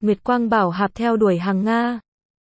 Nguyệt Quang Bảo Hạp theo đuổi hàng Nga.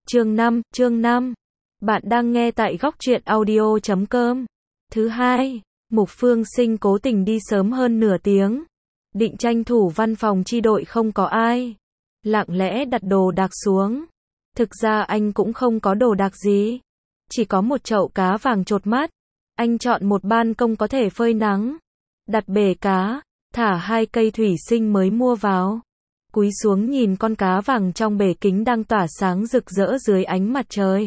Chương 5. Bạn đang nghe tại góc truyện audio.com. Thứ hai, Mục Phương Sinh cố tình đi sớm hơn nửa tiếng. Định tranh thủ văn phòng chi đội không có ai. Lặng lẽ đặt đồ đạc xuống. Thực ra anh cũng không có đồ đạc gì. Chỉ có một chậu cá vàng chột mắt. Anh chọn một ban công có thể phơi nắng. Đặt bể cá, thả 2 cây thủy sinh mới mua vào. Cúi xuống nhìn con cá vàng trong bể kính đang tỏa sáng rực rỡ dưới ánh mặt trời.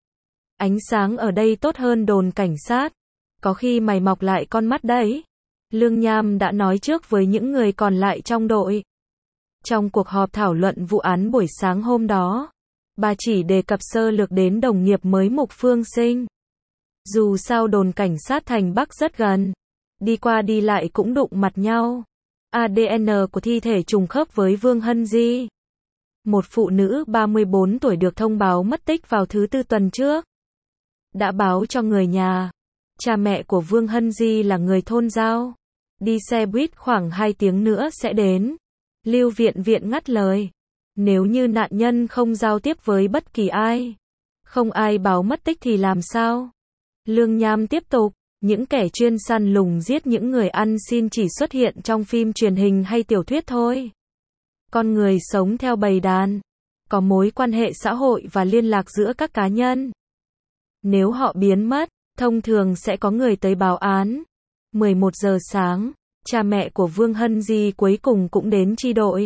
Ánh sáng ở đây tốt hơn đồn cảnh sát. Có khi mày mọc lại con mắt đấy. Lương Nham đã nói trước với những người còn lại trong đội. Trong cuộc họp thảo luận vụ án buổi sáng hôm đó, bà chỉ đề cập sơ lược đến đồng nghiệp mới Mục Phương Sinh. Dù sao đồn cảnh sát thành Bắc rất gần, đi qua đi lại cũng đụng mặt nhau. ADN của thi thể trùng khớp với Vương Hân Di. Một phụ nữ 34 tuổi được thông báo mất tích vào thứ Tư tuần trước. Đã báo cho người nhà. Cha mẹ của Vương Hân Di là người thôn Giao. Đi xe buýt khoảng 2 tiếng nữa sẽ đến. Lưu Viện Viện ngắt lời. Nếu như nạn nhân không giao tiếp với bất kỳ ai, không ai báo mất tích thì làm sao? Lương Nham tiếp tục. Những kẻ chuyên săn lùng giết những người ăn xin chỉ xuất hiện trong phim truyền hình hay tiểu thuyết thôi. Con người sống theo bầy đàn, có mối quan hệ xã hội và liên lạc giữa các cá nhân. Nếu họ biến mất, thông thường sẽ có người tới báo án. 11 giờ sáng, cha mẹ của Vương Hân Di cuối cùng cũng đến chi đội.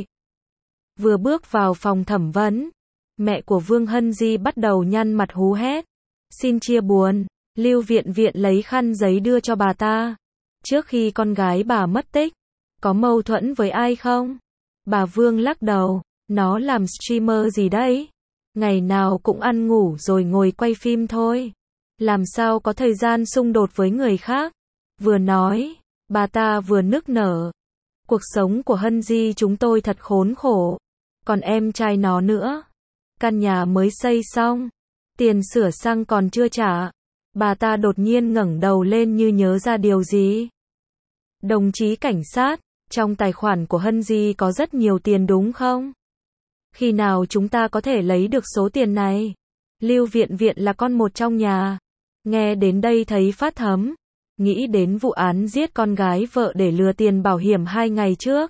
Vừa bước vào phòng thẩm vấn, mẹ của Vương Hân Di bắt đầu nhăn mặt hú hét. Xin chia buồn. Lưu Viện Viện lấy khăn giấy đưa cho bà ta. Trước khi con gái bà mất tích, có mâu thuẫn với ai không? Bà Vương lắc đầu. Nó làm streamer gì đấy? Ngày nào cũng ăn ngủ rồi ngồi quay phim thôi. Làm sao có thời gian xung đột với người khác? Vừa nói, bà ta vừa nức nở. Cuộc sống của Hân Di chúng tôi thật khốn khổ. Còn em trai nó nữa. Căn nhà mới xây xong, tiền sửa xăng còn chưa trả. Bà ta đột nhiên ngẩng đầu lên như nhớ ra điều gì. Đồng chí cảnh sát, trong tài khoản của Hân Di có rất nhiều tiền đúng không? Khi nào chúng ta có thể lấy được số tiền này? Lưu Viện Viện là con một trong nhà. Nghe đến đây thấy phát thấm. Nghĩ đến vụ án giết con gái vợ để lừa tiền bảo hiểm 2 ngày trước.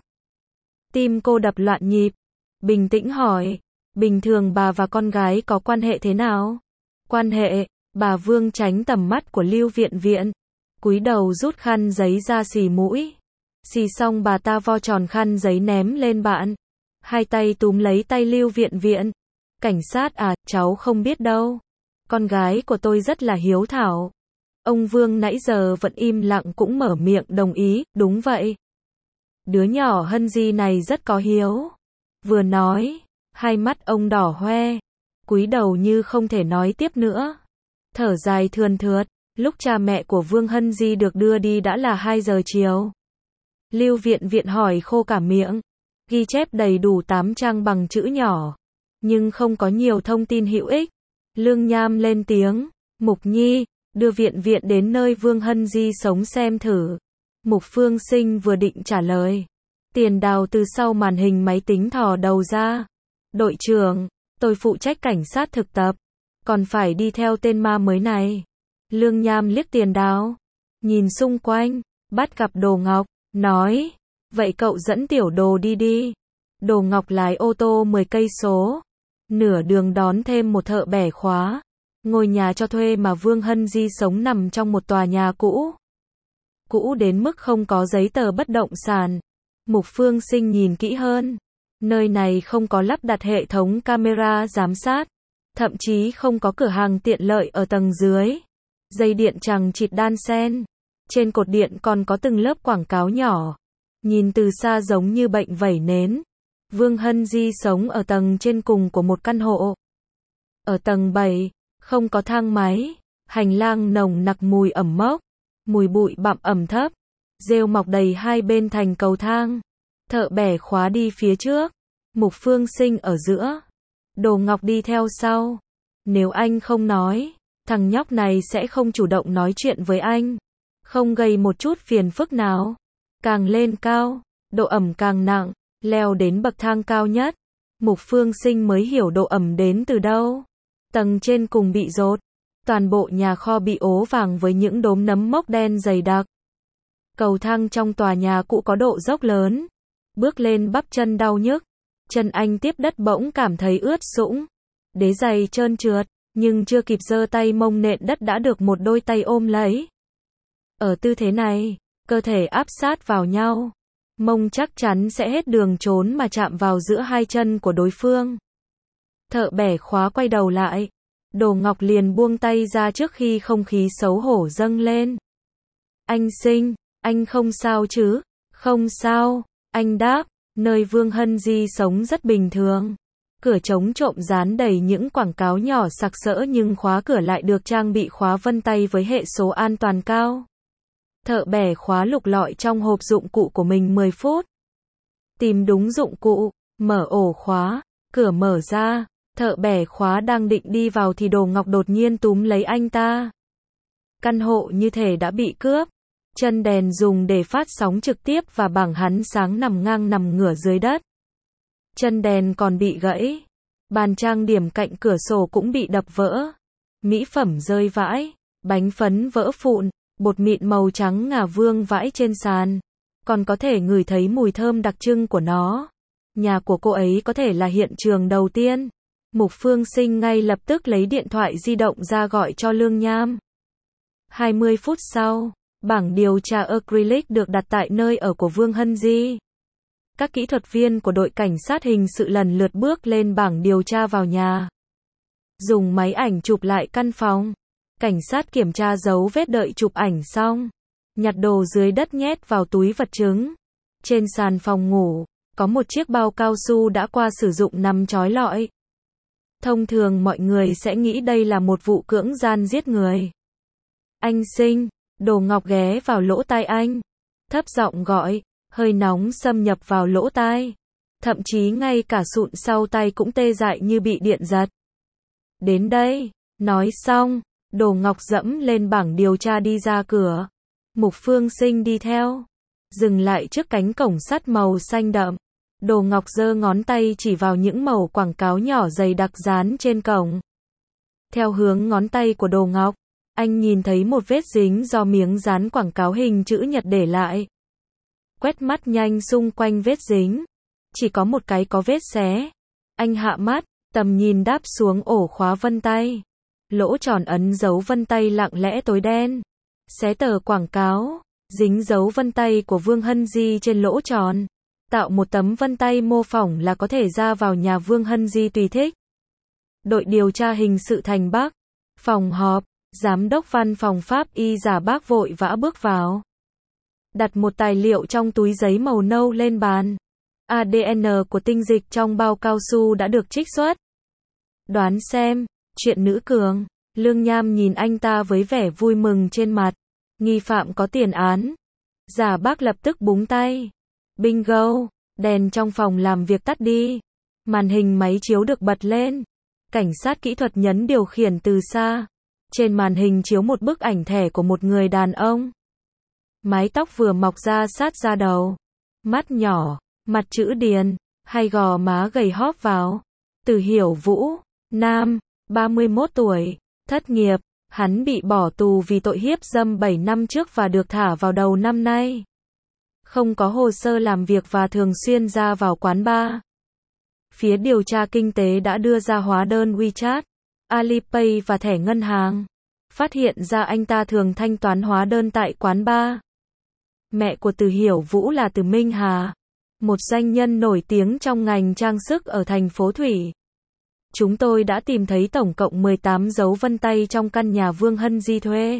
Tim cô đập loạn nhịp. Bình tĩnh hỏi. Bình thường bà và con gái có quan hệ thế nào? Quan hệ. Bà Vương tránh tầm mắt của Lưu Viện Viện. Cúi đầu rút khăn giấy ra xì mũi. Xì xong bà ta vo tròn khăn giấy ném lên bạn. Hai tay túm lấy tay Lưu Viện Viện. Cảnh sát à, cháu không biết đâu. Con gái của tôi rất là hiếu thảo. Ông Vương nãy giờ vẫn im lặng cũng mở miệng đồng ý, đúng vậy. Đứa nhỏ Hân Di này rất có hiếu. Vừa nói, hai mắt ông đỏ hoe. Cúi đầu như không thể nói tiếp nữa. Thở dài thườn thượt, lúc cha mẹ của Vương Hân Di được đưa đi đã là 2 giờ chiều. Lưu Viện Viện hỏi khô cả miệng, ghi chép đầy đủ 8 trang bằng chữ nhỏ, nhưng không có nhiều thông tin hữu ích. Lương Nham lên tiếng, Mục Nhi, đưa Viện Viện đến nơi Vương Hân Di sống xem thử. Mục Phương Sinh vừa định trả lời. Tiền Đào từ sau màn hình máy tính thò đầu ra. Đội trưởng, tôi phụ trách cảnh sát thực tập. Còn phải đi theo tên ma mới này. Lương Nham liếc Tiền Đào. Nhìn xung quanh. Bắt gặp Đồ Ngọc. Nói. Vậy cậu dẫn Tiểu Đồ đi đi. Đồ Ngọc lái ô tô 10 cây số. Nửa đường đón thêm một thợ bẻ khóa. Ngôi nhà cho thuê mà Vương Hân Di sống nằm trong một tòa nhà cũ. Cũ đến mức không có giấy tờ bất động sản. Mục Phương Sinh nhìn kỹ hơn. Nơi này không có lắp đặt hệ thống camera giám sát. Thậm chí không có cửa hàng tiện lợi ở tầng dưới. Dây điện chằng chịt đan xen. Trên cột điện còn có từng lớp quảng cáo nhỏ. Nhìn từ xa giống như bệnh vẩy nến. Vương Hân Di sống ở tầng trên cùng của một căn hộ. Ở tầng 7, không có thang máy. Hành lang nồng nặc mùi ẩm mốc. Mùi bụi bặm ẩm thấp. Rêu mọc đầy hai bên thành cầu thang. Thợ bẻ khóa đi phía trước. Mục Phương Sinh ở giữa. Đồ Ngọc đi theo sau. Nếu anh không nói, thằng nhóc này sẽ không chủ động nói chuyện với anh. Không gây một chút phiền phức nào. Càng lên cao, độ ẩm càng nặng, leo đến bậc thang cao nhất. Mục Phương Sinh mới hiểu độ ẩm đến từ đâu. Tầng trên cùng bị dột. Toàn bộ nhà kho bị ố vàng với những đốm nấm mốc đen dày đặc. Cầu thang trong tòa nhà cũ có độ dốc lớn. Bước lên bắp chân đau nhức. Chân anh tiếp đất bỗng cảm thấy ướt sũng. Đế giày trơn trượt, nhưng chưa kịp giơ tay mông nện đất đã được một đôi tay ôm lấy. Ở tư thế này, cơ thể áp sát vào nhau. Mông chắc chắn sẽ hết đường trốn mà chạm vào giữa hai chân của đối phương. Thợ bẻ khóa quay đầu lại. Đồ Ngọc liền buông tay ra trước khi không khí xấu hổ dâng lên. Anh Sinh, anh không sao chứ? Không sao, anh đáp, nơi Vương Hân Di sống rất bình thường. Cửa chống trộm dán đầy những quảng cáo nhỏ sặc sỡ nhưng khóa cửa lại được trang bị khóa vân tay với hệ số an toàn cao. Thợ bẻ khóa lục lọi trong hộp dụng cụ của mình 10 phút. Tìm đúng dụng cụ, mở ổ khóa, cửa mở ra, thợ bẻ khóa đang định đi vào thì Đồ Ngọc đột nhiên túm lấy anh ta. Căn hộ như thể đã bị cướp. Chân đèn dùng để phát sóng trực tiếp và bảng hắn sáng nằm ngang nằm ngửa dưới đất. Chân đèn còn bị gãy. Bàn trang điểm cạnh cửa sổ cũng bị đập vỡ. Mỹ phẩm rơi vãi, bánh phấn vỡ vụn, bột mịn màu trắng ngà vương vãi trên sàn. Còn có thể ngửi thấy mùi thơm đặc trưng của nó. Nhà của cô ấy có thể là hiện trường đầu tiên. Mục Phương Sinh ngay lập tức lấy điện thoại di động ra gọi cho Lương Nham. 20 phút sau, bảng điều tra acrylic được đặt tại nơi ở của Vương Hân Di. Các kỹ thuật viên của đội cảnh sát hình sự lần lượt bước lên bảng điều tra vào nhà. Dùng máy ảnh chụp lại căn phòng. Cảnh sát kiểm tra dấu vết đợi chụp ảnh xong. Nhặt đồ dưới đất nhét vào túi vật chứng. Trên sàn phòng ngủ, có một chiếc bao cao su đã qua sử dụng nằm trói lọi. Thông thường mọi người sẽ nghĩ đây là một vụ cưỡng gian giết người. Anh Sinh, Đồ Ngọc ghé vào lỗ tai anh. Thấp giọng gọi, hơi nóng xâm nhập vào lỗ tai. Thậm chí ngay cả sụn sau tay cũng tê dại như bị điện giật. Đến đây, nói xong, Đồ Ngọc dẫm lên bảng điều tra đi ra cửa. Mục Phương Sinh đi theo. Dừng lại trước cánh cổng sắt màu xanh đậm. Đồ Ngọc giơ ngón tay chỉ vào những mẩu quảng cáo nhỏ dày đặc dán trên cổng. Theo hướng ngón tay của Đồ Ngọc, anh nhìn thấy một vết dính do miếng dán quảng cáo hình chữ nhật để lại. Quét mắt nhanh xung quanh vết dính. Chỉ có một cái có vết xé. Anh hạ mắt, tầm nhìn đáp xuống ổ khóa vân tay. Lỗ tròn ấn dấu vân tay lặng lẽ tối đen. Xé tờ quảng cáo, dính dấu vân tay của Vương Hân Di trên lỗ tròn. Tạo một tấm vân tay mô phỏng là có thể ra vào nhà Vương Hân Di tùy thích. Đội điều tra hình sự Thành Bắc. Phòng họp, giám đốc văn phòng pháp y Giả Bác vội vã bước vào. Đặt một tài liệu trong túi giấy màu nâu lên bàn. ADN của tinh dịch trong bao cao su đã được trích xuất. Đoán xem, chuyện nữ cường. Lương Nham nhìn anh ta với vẻ vui mừng trên mặt. Nghi phạm có tiền án. Giả Bác lập tức búng tay. Bingo, đèn trong phòng làm việc tắt đi. Màn hình máy chiếu được bật lên. Cảnh sát kỹ thuật nhấn điều khiển từ xa. Trên màn hình chiếu một bức ảnh thẻ của một người đàn ông. Mái tóc vừa mọc ra sát da đầu. Mắt nhỏ, mặt chữ điền, hai gò má gầy hóp vào. Từ Hiểu Vũ, nam, 31 tuổi, thất nghiệp. Hắn bị bỏ tù vì tội hiếp dâm 7 năm trước và được thả vào đầu năm nay. Không có hồ sơ làm việc và thường xuyên ra vào quán bar. Phía điều tra kinh tế đã đưa ra hóa đơn WeChat, Alipay và thẻ ngân hàng. Phát hiện ra anh ta thường thanh toán hóa đơn tại quán bar. Mẹ của Từ Hiểu Vũ là Từ Minh Hà, một doanh nhân nổi tiếng trong ngành trang sức ở thành phố Thủy. Chúng tôi đã tìm thấy tổng cộng 18 dấu vân tay trong căn nhà Vương Hân Di thuê.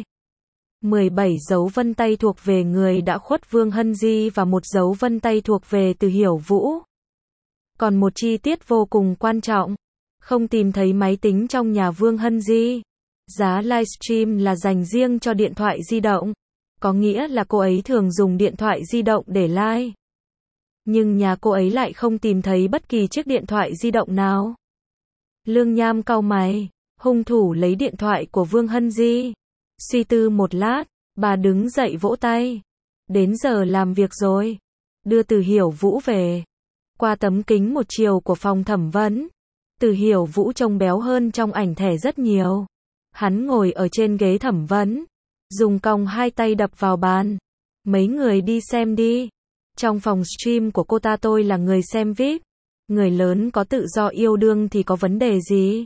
17 dấu vân tay thuộc về người đã khuất Vương Hân Di và một dấu vân tay thuộc về Từ Hiểu Vũ. Còn một chi tiết vô cùng quan trọng, không tìm thấy máy tính trong nhà Vương Hân Di. Giá livestream là dành riêng cho điện thoại di động, có nghĩa là cô ấy thường dùng điện thoại di động để live. Nhưng nhà cô ấy lại không tìm thấy bất kỳ chiếc điện thoại di động nào. Lương Nham cau mày, hung thủ lấy điện thoại của Vương Hân Di. Suy tư một lát, bà đứng dậy vỗ tay. Đến giờ làm việc rồi. Đưa Từ Hiểu Vũ về. Qua tấm kính một chiều của phòng thẩm vấn, Từ Hiểu Vũ trông béo hơn trong ảnh thẻ rất nhiều. Hắn ngồi ở trên ghế thẩm vấn, dùng cong hai tay đập vào bàn. Mấy người đi xem đi. Trong phòng stream của cô ta tôi là người xem VIP. Người lớn có tự do yêu đương thì có vấn đề gì?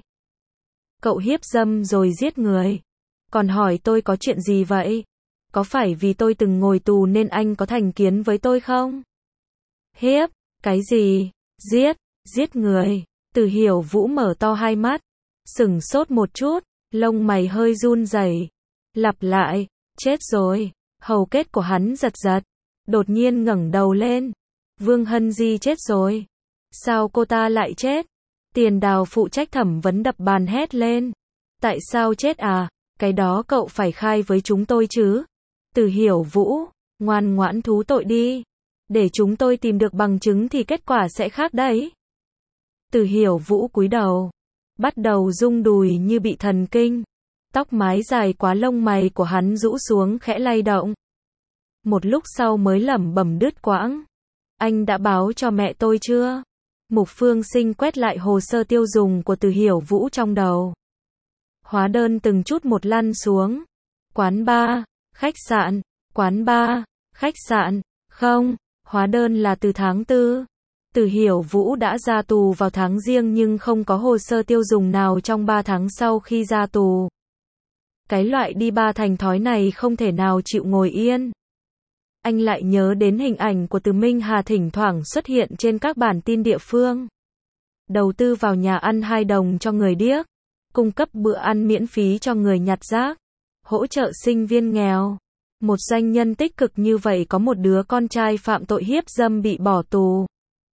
Cậu hiếp dâm rồi giết người. Còn hỏi tôi có chuyện gì vậy? Có phải vì tôi từng ngồi tù nên anh có thành kiến với tôi không? Hiếp? Cái gì? Giết người. Từ Hiểu Vũ mở to hai mắt, sửng sốt một chút, lông mày hơi run rẩy. Lặp lại, chết rồi. Hầu kết của hắn giật giật, đột nhiên ngẩng đầu lên. Vương Hân Di chết rồi. Sao cô ta lại chết? Tiền Đào phụ trách thẩm vấn đập bàn hét lên. Tại sao chết à? Cái đó cậu phải khai với chúng tôi chứ. Từ Hiểu Vũ, ngoan ngoãn thú tội đi. Để chúng tôi tìm được bằng chứng thì kết quả sẽ khác đấy. Từ Hiểu Vũ cúi đầu, bắt đầu rung đùi như bị thần kinh. Tóc mái dài quá lông mày của hắn rũ xuống khẽ lay động. Một lúc sau mới lẩm bẩm đứt quãng. Anh đã báo cho mẹ tôi chưa? Mục Phương Sinh quét lại hồ sơ tiêu dùng của Từ Hiểu Vũ trong đầu. Hóa đơn từng chút một lăn xuống. Quán bar, khách sạn, quán bar, khách sạn, không, hóa đơn là từ tháng 4. Từ Hiểu Vũ đã ra tù vào tháng Giêng nhưng không có hồ sơ tiêu dùng nào trong 3 tháng sau khi ra tù. Cái loại đi bar thành thói này không thể nào chịu ngồi yên. Anh lại nhớ đến hình ảnh của Từ Minh Hà thỉnh thoảng xuất hiện trên các bản tin địa phương. Đầu tư vào nhà ăn 2 đồng cho người điếc, cung cấp bữa ăn miễn phí cho người nhặt rác, hỗ trợ sinh viên nghèo. Một doanh nhân tích cực như vậy có một đứa con trai phạm tội hiếp dâm bị bỏ tù.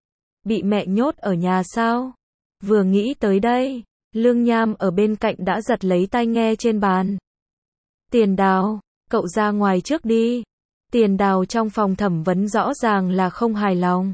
Bị mẹ nhốt ở nhà sao? Vừa nghĩ tới đây, Lương Nham ở bên cạnh đã giật lấy tai nghe trên bàn. Tiền Đào, cậu ra ngoài trước đi. Tiền Đào trong phòng thẩm vấn rõ ràng là không hài lòng.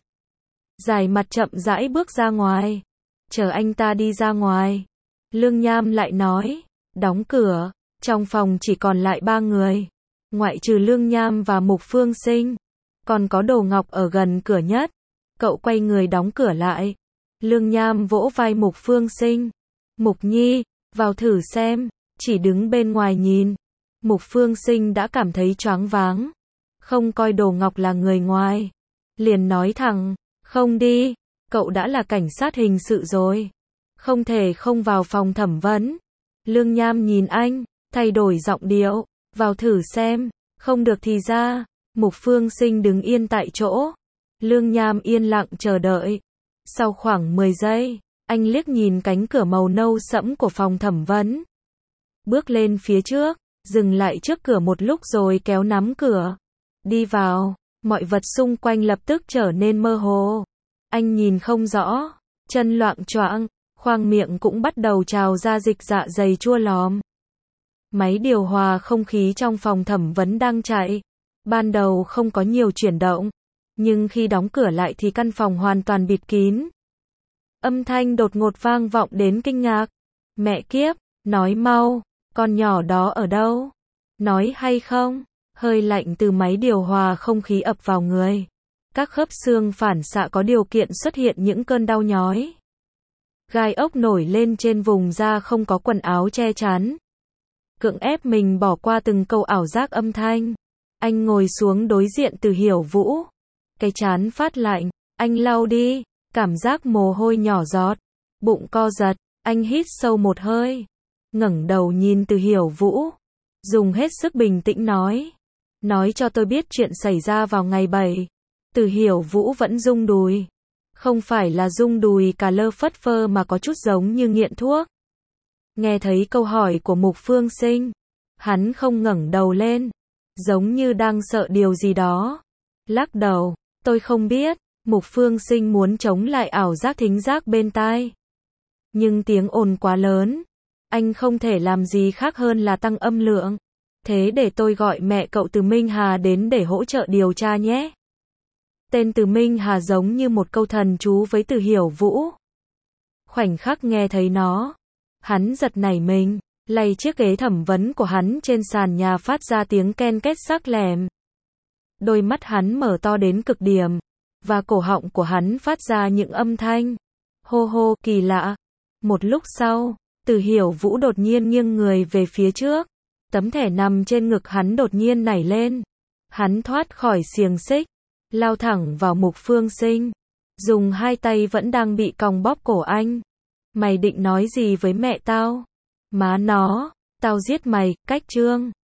Dài mặt chậm rãi bước ra ngoài. Chờ anh ta đi ra ngoài. Lương Nham lại nói, đóng cửa, trong phòng chỉ còn lại 3 người. Ngoại trừ Lương Nham và Mục Phương Sinh. Còn có Đồ Ngọc ở gần cửa nhất. Cậu quay người đóng cửa lại. Lương Nham vỗ vai Mục Phương Sinh. Mục Nhi, vào thử xem. Chỉ đứng bên ngoài nhìn. Mục Phương Sinh đã cảm thấy choáng váng. Không coi Đồ Ngọc là người ngoài. Liền nói thẳng, không đi, cậu đã là cảnh sát hình sự rồi. Không thể không vào phòng thẩm vấn. Lương Nham nhìn anh, thay đổi giọng điệu, vào thử xem, không được thì ra. Mục Phương Sinh đứng yên tại chỗ. Lương Nham yên lặng chờ đợi. Sau khoảng 10 giây, anh liếc nhìn cánh cửa màu nâu sẫm của phòng thẩm vấn. Bước lên phía trước, dừng lại trước cửa một lúc rồi kéo nắm cửa. Đi vào, mọi vật xung quanh lập tức trở nên mơ hồ. Anh nhìn không rõ, chân loạng choạng, khoang miệng cũng bắt đầu trào ra dịch dạ dày chua lòm. Máy điều hòa không khí trong phòng thẩm vấn đang chạy. Ban đầu không có nhiều chuyển động, nhưng khi đóng cửa lại thì căn phòng hoàn toàn bịt kín. Âm thanh đột ngột vang vọng đến kinh ngạc. Mẹ kiếp, nói mau, con nhỏ đó ở đâu? Nói hay không? Hơi lạnh từ máy điều hòa không khí ập vào người. Các khớp xương phản xạ có điều kiện xuất hiện những cơn đau nhói. Gai ốc nổi lên trên vùng da không có quần áo che chắn. Cưỡng ép mình bỏ qua từng câu ảo giác âm thanh. Anh ngồi xuống đối diện Từ Hiểu Vũ. Cái trán phát lạnh, anh lau đi, cảm giác mồ hôi nhỏ giọt. Bụng co giật, anh hít sâu một hơi. Ngẩng đầu nhìn Từ Hiểu Vũ. Dùng hết sức bình tĩnh nói. Nói cho tôi biết chuyện xảy ra vào ngày 7. Từ Hiểu Vũ vẫn rung đùi. Không phải là rung đùi cà lơ phất phơ mà có chút giống như nghiện thuốc. Nghe thấy câu hỏi của Mục Phương Sinh, hắn không ngẩng đầu lên, giống như đang sợ điều gì đó. Lắc đầu, tôi không biết. Mục Phương Sinh muốn chống lại ảo giác thính giác bên tai. Nhưng tiếng ồn quá lớn. Anh không thể làm gì khác hơn là tăng âm lượng. Thế để tôi gọi mẹ cậu Từ Minh Hà đến để hỗ trợ điều tra nhé. Tên Từ Minh Hà giống như một câu thần chú với Từ Hiểu Vũ. Khoảnh khắc nghe thấy nó, hắn giật nảy mình, lay chiếc ghế thẩm vấn của hắn trên sàn nhà phát ra tiếng ken két sắc lẻm. Đôi mắt hắn mở to đến cực điểm, và cổ họng của hắn phát ra những âm thanh hô hô kỳ lạ. Một lúc sau, Từ Hiểu Vũ đột nhiên nghiêng người về phía trước. Tấm thẻ nằm trên ngực hắn đột nhiên nảy lên. Hắn thoát khỏi xiềng xích, lao thẳng vào Mục Phương Sinh, dùng hai tay vẫn đang bị còng bóp cổ anh. Mày định nói gì với mẹ tao? Má nó, tao giết mày, cách Trương.